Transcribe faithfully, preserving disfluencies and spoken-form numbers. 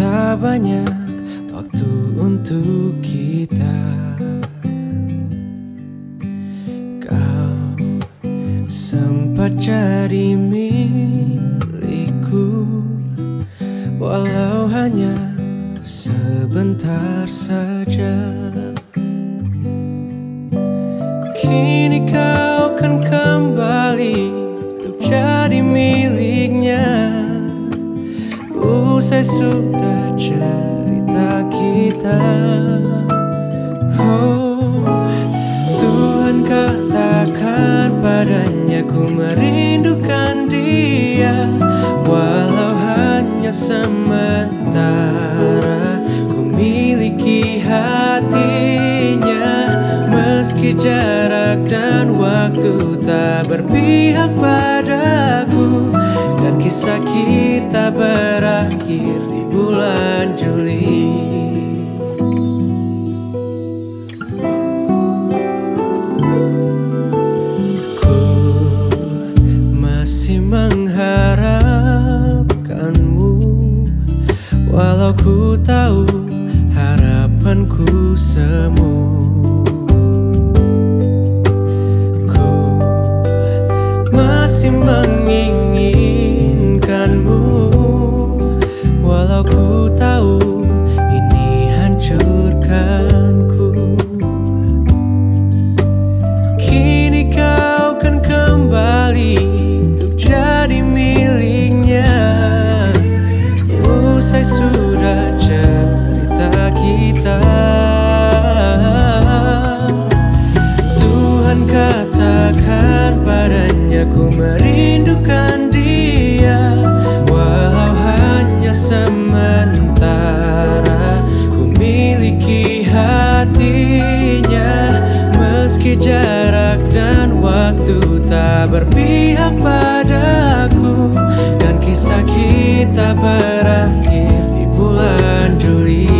tak banyak waktu untuk kita. Kau sempat jadi milikku, walau hanya sebentar saja. Kini kau kan kembali untuk jadi miliknya. Usai sudah cerita kita. Oh, Tuhan katakan padanya ku merindukan dia, walau hanya sementara. Ku miliki hatinya, meski jarak dan waktu tak berpihak padaku. Dan kisah kita berakhir di bulan Juli. Ku masih mengharapkanmu, walau ku tahu harapanku semu. Ku masih menginginkanmu, walau ku tahu ini hancurkanku. Kini kau kan kembali untuk jadi miliknya. Usai sudah cerita kita. Tuhan katakan padanya ku merindukan dia, walau hanya sementara. Ku miliki hatinya, meski jarak dan waktu tak berpihak padaku. Dan kisah kita berakhir di bulan Juli.